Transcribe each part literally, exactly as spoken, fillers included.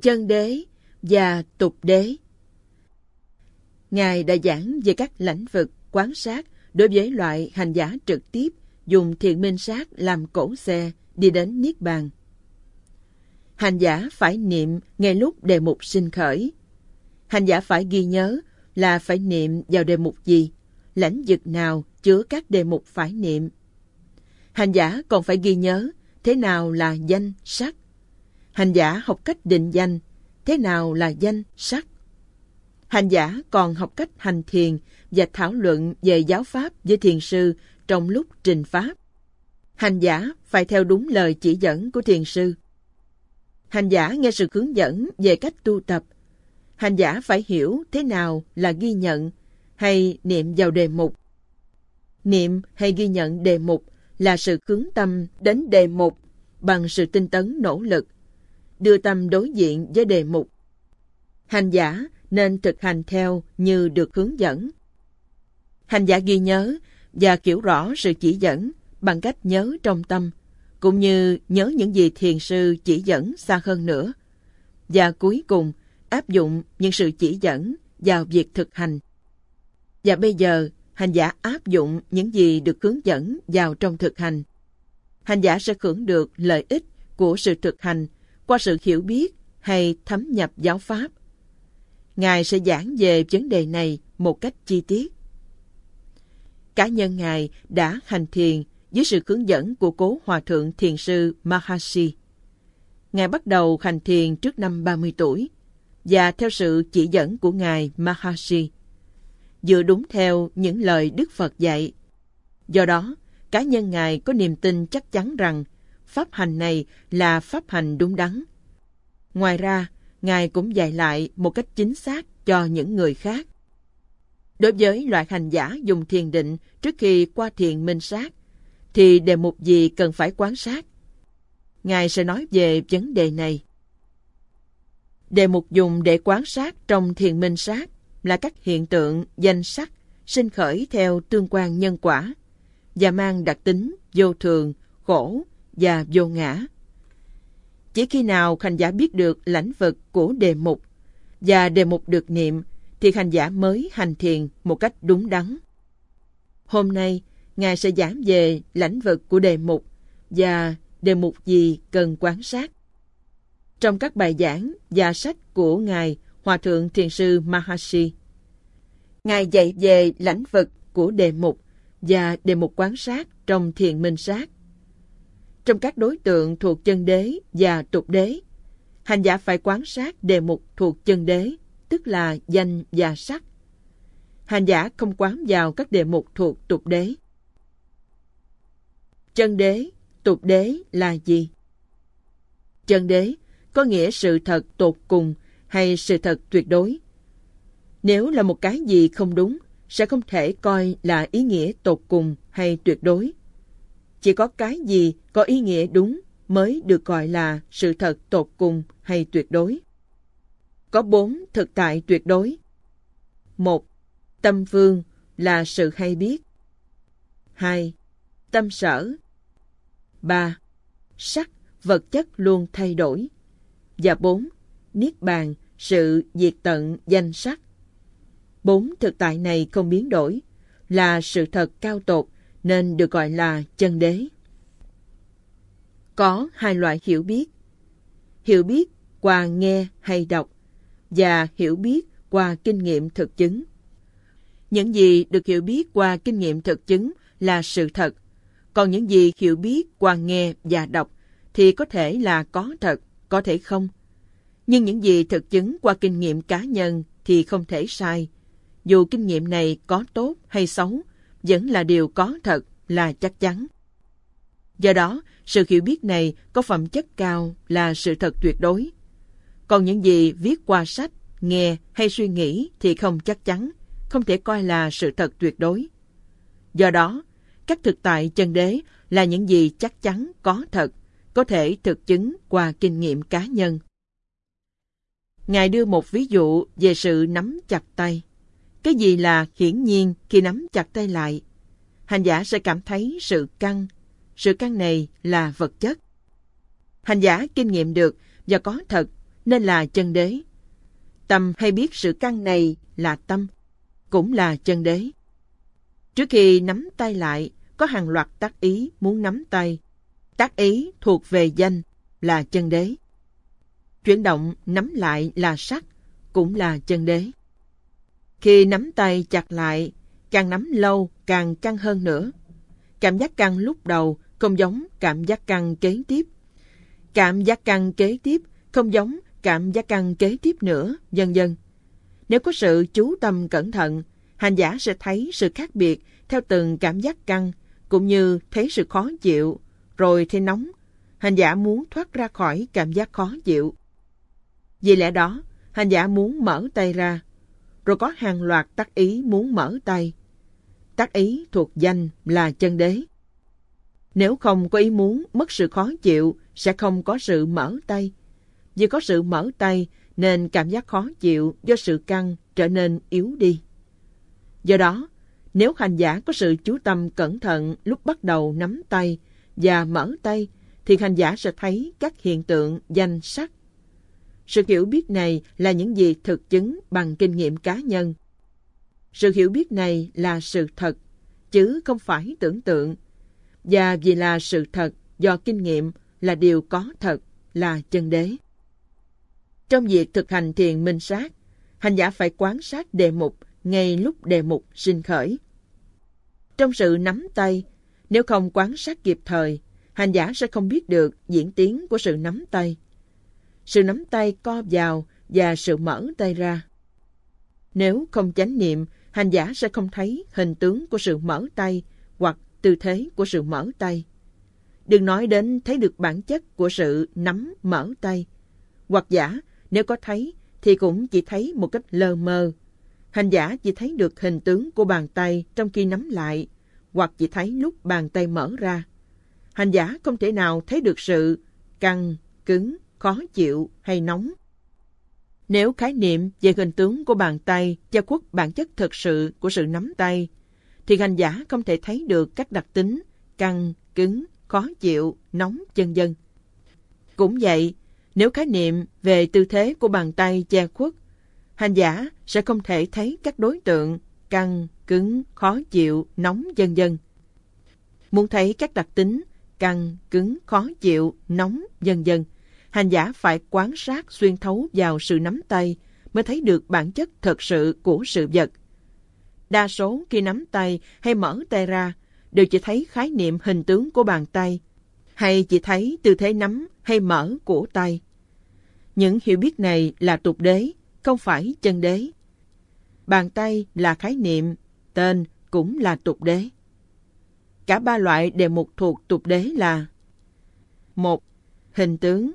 chân đế và tục đế. Ngài đã giảng về các lãnh vực quán sát đối với loại hành giả trực tiếp dùng thiền minh sát làm cỗ xe đi đến Niết Bàn. Hành giả phải niệm ngay lúc đề mục sinh khởi. Hành giả phải ghi nhớ là phải niệm vào đề mục gì, lãnh vực nào chứa các đề mục phải niệm. Hành giả còn phải ghi nhớ thế nào là danh, sắc. Hành giả học cách định danh thế nào là danh, sắc. Hành giả còn học cách hành thiền và thảo luận về giáo pháp với thiền sư trong lúc trình pháp. Hành giả phải theo đúng lời chỉ dẫn của thiền sư. Hành giả nghe sự hướng dẫn về cách tu tập. Hành giả phải hiểu thế nào là ghi nhận hay niệm vào đề mục. Niệm hay ghi nhận đề mục là sự hướng tâm đến đề mục bằng sự tinh tấn nỗ lực, đưa tâm đối diện với đề mục. Hành giả nên thực hành theo như được hướng dẫn. Hành giả ghi nhớ và hiểu rõ sự chỉ dẫn bằng cách nhớ trong tâm, cũng như nhớ những gì thiền sư chỉ dẫn xa hơn nữa, và cuối cùng áp dụng những sự chỉ dẫn vào việc thực hành. Và bây giờ, hành giả áp dụng những gì được hướng dẫn vào trong thực hành. Hành giả sẽ hưởng được lợi ích của sự thực hành qua sự hiểu biết hay thấm nhập giáo pháp. Ngài sẽ giảng về vấn đề này một cách chi tiết. Cá nhân Ngài đã hành thiền dưới sự hướng dẫn của cố Hòa thượng Thiền sư Maharishi. Ngài bắt đầu hành thiền trước năm ba mươi tuổi và theo sự chỉ dẫn của Ngài Maharishi, dựa đúng theo những lời Đức Phật dạy. Do đó, cá nhân Ngài có niềm tin chắc chắn rằng pháp hành này là pháp hành đúng đắn. Ngoài ra, Ngài cũng dạy lại một cách chính xác cho những người khác. Đối với loại hành giả dùng thiền định trước khi qua thiền minh sát, thì đề mục gì cần phải quan sát? Ngài sẽ nói về vấn đề này. Đề mục dùng để quan sát trong thiền minh sát là các hiện tượng danh sắc sinh khởi theo tương quan nhân quả và mang đặc tính vô thường, khổ và vô ngã. Chỉ khi nào hành giả biết được lãnh vực của đề mục và đề mục được niệm thì hành giả mới hành thiền một cách đúng đắn. Hôm nay, Ngài sẽ giảng về lãnh vực của đề mục và đề mục gì cần quan sát. Trong các bài giảng và sách của Ngài Hòa thượng Thiền sư Maharishi, Ngài dạy về lãnh vực của đề mục và đề mục quan sát trong thiền minh sát. Trong các đối tượng thuộc chân đế và tục đế, hành giả phải quan sát đề mục thuộc chân đế, tức là danh và sắc. Hành giả không quán vào các đề mục thuộc tục đế. Chân đế, tục đế là gì? Chân đế có nghĩa sự thật tột cùng hay sự thật tuyệt đối. Nếu là một cái gì không đúng, sẽ không thể coi là ý nghĩa tột cùng hay tuyệt đối. Chỉ có cái gì có ý nghĩa đúng mới được gọi là sự thật tột cùng hay tuyệt đối. Có bốn thực tại tuyệt đối. Một, tâm phương là sự hay biết. Hai, tâm sở. Ba, sắc, vật chất luôn thay đổi. Và bốn, niết bàn, sự diệt tận danh sắc. Bốn thực tại này không biến đổi, là sự thật cao tột nên được gọi là chân đế. Có hai loại hiểu biết. Hiểu biết qua nghe hay đọc và hiểu biết qua kinh nghiệm thực chứng. Những gì được hiểu biết qua kinh nghiệm thực chứng là sự thật, còn những gì hiểu biết qua nghe và đọc thì có thể là có thật, có thể không. Nhưng những gì thực chứng qua kinh nghiệm cá nhân thì không thể sai. Dù kinh nghiệm này có tốt hay xấu, vẫn là điều có thật, là chắc chắn. Do đó, sự hiểu biết này có phẩm chất cao là sự thật tuyệt đối. Còn những gì viết qua sách, nghe hay suy nghĩ thì không chắc chắn, không thể coi là sự thật tuyệt đối. Do đó, các thực tại chân đế là những gì chắc chắn có thật, có thể thực chứng qua kinh nghiệm cá nhân. Ngài đưa một ví dụ về sự nắm chặt tay. Cái gì là hiển nhiên khi nắm chặt tay lại? Hành giả sẽ cảm thấy sự căng. Sự căng này là vật chất. Hành giả kinh nghiệm được và có thật nên là chân đế. Tâm hay biết sự căn này là tâm, cũng là chân đế. Trước khi nắm tay lại, có hàng loạt tác ý muốn nắm tay. Tác ý thuộc về danh, là chân đế. Chuyển động nắm lại là sắc, cũng là chân đế. Khi nắm tay chặt lại, càng nắm lâu càng căng hơn nữa. Cảm giác căng lúc đầu không giống cảm giác căng kế tiếp. Cảm giác căng kế tiếp không giống cảm giác căng kế tiếp nữa, vân vân. Nếu có sự chú tâm cẩn thận, hành giả sẽ thấy sự khác biệt theo từng cảm giác căng, cũng như thấy sự khó chịu, rồi thấy nóng. Hành giả muốn thoát ra khỏi cảm giác khó chịu. Vì lẽ đó, hành giả muốn mở tay ra, rồi có hàng loạt tác ý muốn mở tay. Tác ý thuộc danh là chân đế. Nếu không có ý muốn mất sự khó chịu, sẽ không có sự mở tay. Vì có sự mở tay nên cảm giác khó chịu do sự căng trở nên yếu đi. Do đó, nếu hành giả có sự chú tâm cẩn thận lúc bắt đầu nắm tay và mở tay, thì hành giả sẽ thấy các hiện tượng danh sắc. Sự hiểu biết này là những gì thực chứng bằng kinh nghiệm cá nhân. Sự hiểu biết này là sự thật, chứ không phải tưởng tượng. Và vì là sự thật do kinh nghiệm là điều có thật, là chân đế. Trong việc thực hành thiền minh sát, hành giả phải quan sát đề mục ngay lúc đề mục sinh khởi. Trong sự nắm tay, nếu không quan sát kịp thời, hành giả sẽ không biết được diễn tiến của sự nắm tay. Sự nắm tay co vào và sự mở tay ra. Nếu không chánh niệm, hành giả sẽ không thấy hình tướng của sự mở tay hoặc tư thế của sự mở tay. Đừng nói đến thấy được bản chất của sự nắm mở tay. Hoặc giả, nếu có thấy, thì cũng chỉ thấy một cách lơ mơ. Hành giả chỉ thấy được hình tướng của bàn tay trong khi nắm lại, hoặc chỉ thấy lúc bàn tay mở ra. Hành giả không thể nào thấy được sự căng, cứng, khó chịu hay nóng. Nếu khái niệm về hình tướng của bàn tay che khuất bản chất thực sự của sự nắm tay, thì hành giả không thể thấy được các đặc tính căng, cứng, khó chịu, nóng, vân vân. Cũng vậy, nếu khái niệm về tư thế của bàn tay che khuất, hành giả sẽ không thể thấy các đối tượng căng, cứng, khó chịu, nóng, vân vân. Muốn thấy các đặc tính căng, cứng, khó chịu, nóng, vân vân, hành giả phải quan sát xuyên thấu vào sự nắm tay mới thấy được bản chất thật sự của sự vật. Đa số khi nắm tay hay mở tay ra đều chỉ thấy khái niệm hình tướng của bàn tay, hay chỉ thấy tư thế nắm hay mở của tay. Những hiểu biết này là tục đế, không phải chân đế. Bàn tay là khái niệm, tên cũng là tục đế. Cả ba loại đề mục thuộc tục đế là: một. Hình tướng.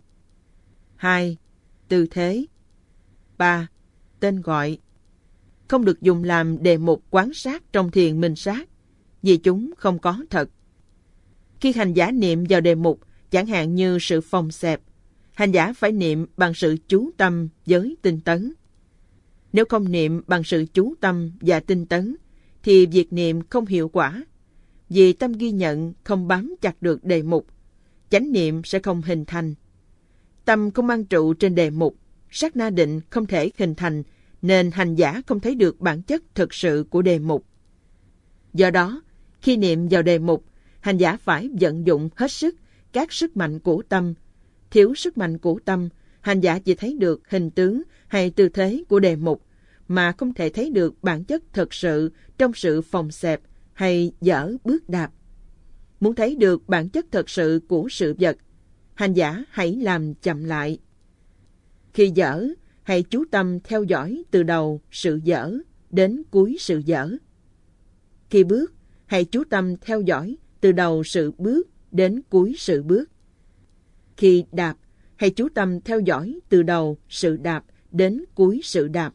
Hai. Tư thế. Ba. Tên gọi. Không được dùng làm đề mục quán sát trong thiền minh sát, vì chúng không có thật. Khi hành giả niệm vào đề mục, chẳng hạn như sự phòng xẹp, hành giả phải niệm bằng sự chú tâm với tinh tấn. Nếu không niệm bằng sự chú tâm và tinh tấn, thì việc niệm không hiệu quả, vì tâm ghi nhận không bám chặt được đề mục, chánh niệm sẽ không hình thành. Tâm không an trụ trên đề mục, sát na định không thể hình thành, nên hành giả không thấy được bản chất thực sự của đề mục. Do đó, khi niệm vào đề mục, hành giả phải vận dụng hết sức các sức mạnh của tâm. Thiếu sức mạnh của tâm, hành giả chỉ thấy được hình tướng hay tư thế của đề mục, mà không thể thấy được bản chất thực sự trong sự phòng xẹp hay dở bước đạp. Muốn thấy được bản chất thực sự của sự vật, hành giả hãy làm chậm lại. Khi dở, hãy chú tâm theo dõi từ đầu sự dở đến cuối sự dở. Khi bước, hãy chú tâm theo dõi từ đầu sự bước đến cuối sự bước. Khi đạp, hãy chú tâm theo dõi từ đầu sự đạp đến cuối sự đạp.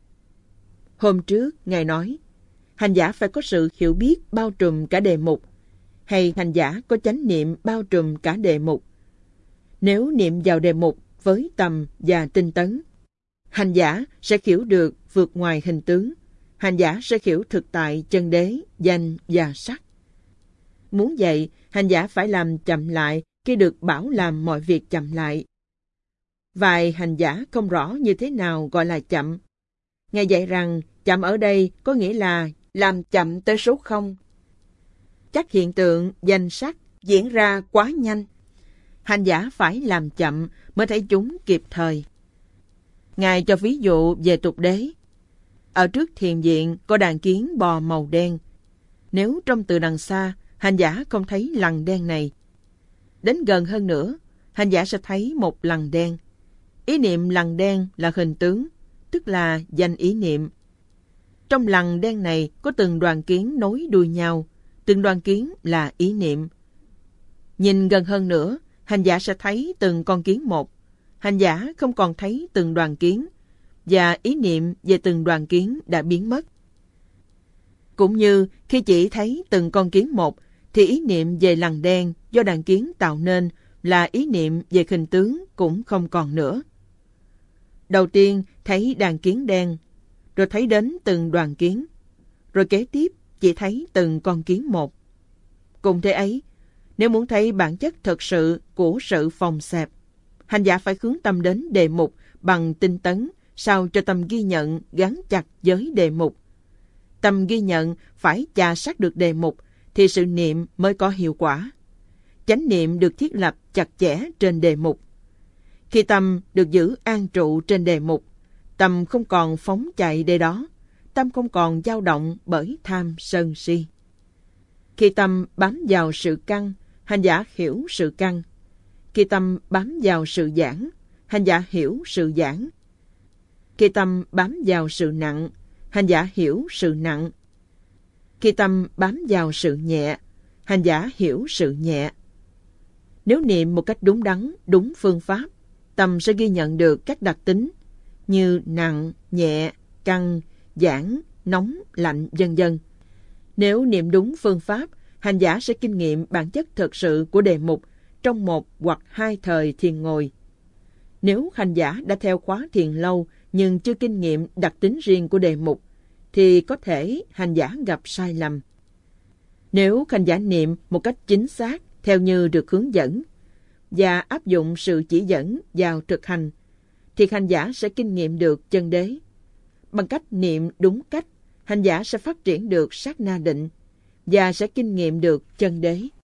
Hôm trước, Ngài nói, hành giả phải có sự hiểu biết bao trùm cả đề mục, hay hành giả có chánh niệm bao trùm cả đề mục. Nếu niệm vào đề mục với tầm và tinh tấn, hành giả sẽ hiểu được vượt ngoài hình tướng, hành giả sẽ hiểu thực tại chân đế, danh và sắc. Muốn vậy, hành giả phải làm chậm lại khi được bảo làm mọi việc chậm lại. Vài hành giả không rõ như thế nào gọi là chậm. Ngài dạy rằng chậm ở đây có nghĩa là làm chậm tới số không. Các hiện tượng, danh sắc diễn ra quá nhanh. Hành giả phải làm chậm mới thấy chúng kịp thời. Ngài cho ví dụ về tục đế. Ở trước thiền viện có đàn kiến bò màu đen. Nếu trông từ đằng xa, hành giả không thấy lằn đen này. Đến gần hơn nữa, hành giả sẽ thấy một lằn đen. Ý niệm lằn đen là hình tướng, tức là danh ý niệm. Trong lằn đen này có từng đoàn kiến nối đuôi nhau, từng đoàn kiến là ý niệm. Nhìn gần hơn nữa, hành giả sẽ thấy từng con kiến một. Hành giả không còn thấy từng đoàn kiến, và ý niệm về từng đoàn kiến đã biến mất. Cũng như khi chỉ thấy từng con kiến một, thì ý niệm về lằn đen do đàn kiến tạo nên là ý niệm về hình tướng cũng không còn nữa. Đầu tiên thấy đàn kiến đen, rồi thấy đến từng đoàn kiến, rồi kế tiếp chỉ thấy từng con kiến một. Cùng thế ấy, nếu muốn thấy bản chất thật sự của sự phòng xẹp, hành giả phải hướng tâm đến đề mục bằng tinh tấn, sao cho tâm ghi nhận gắn chặt với đề mục. Tâm ghi nhận phải chà sát được đề mục thì sự niệm mới có hiệu quả. Chánh niệm được thiết lập chặt chẽ trên đề mục. Khi tâm được giữ an trụ trên đề mục, tâm không còn phóng chạy đề đó, tâm không còn dao động bởi tham sân si. Khi tâm bám vào sự căng, hành giả hiểu sự căng. Khi tâm bám vào sự giãn, hành giả hiểu sự giãn. Khi tâm bám vào sự nặng, hành giả hiểu sự nặng. Khi tâm bám vào sự nhẹ, hành giả hiểu sự nhẹ. Nếu niệm một cách đúng đắn, đúng phương pháp, tâm sẽ ghi nhận được các đặc tính như nặng, nhẹ, căng, giãn, nóng, lạnh, vân vân. Nếu niệm đúng phương pháp, hành giả sẽ kinh nghiệm bản chất thực sự của đề mục trong một hoặc hai thời thiền ngồi. Nếu hành giả đã theo khóa thiền lâu nhưng chưa kinh nghiệm đặc tính riêng của đề mục, thì có thể hành giả gặp sai lầm. Nếu hành giả niệm một cách chính xác theo như được hướng dẫn và áp dụng sự chỉ dẫn vào thực hành, thì hành giả sẽ kinh nghiệm được chân đế. Bằng cách niệm đúng cách, hành giả sẽ phát triển được sát na định và sẽ kinh nghiệm được chân đế.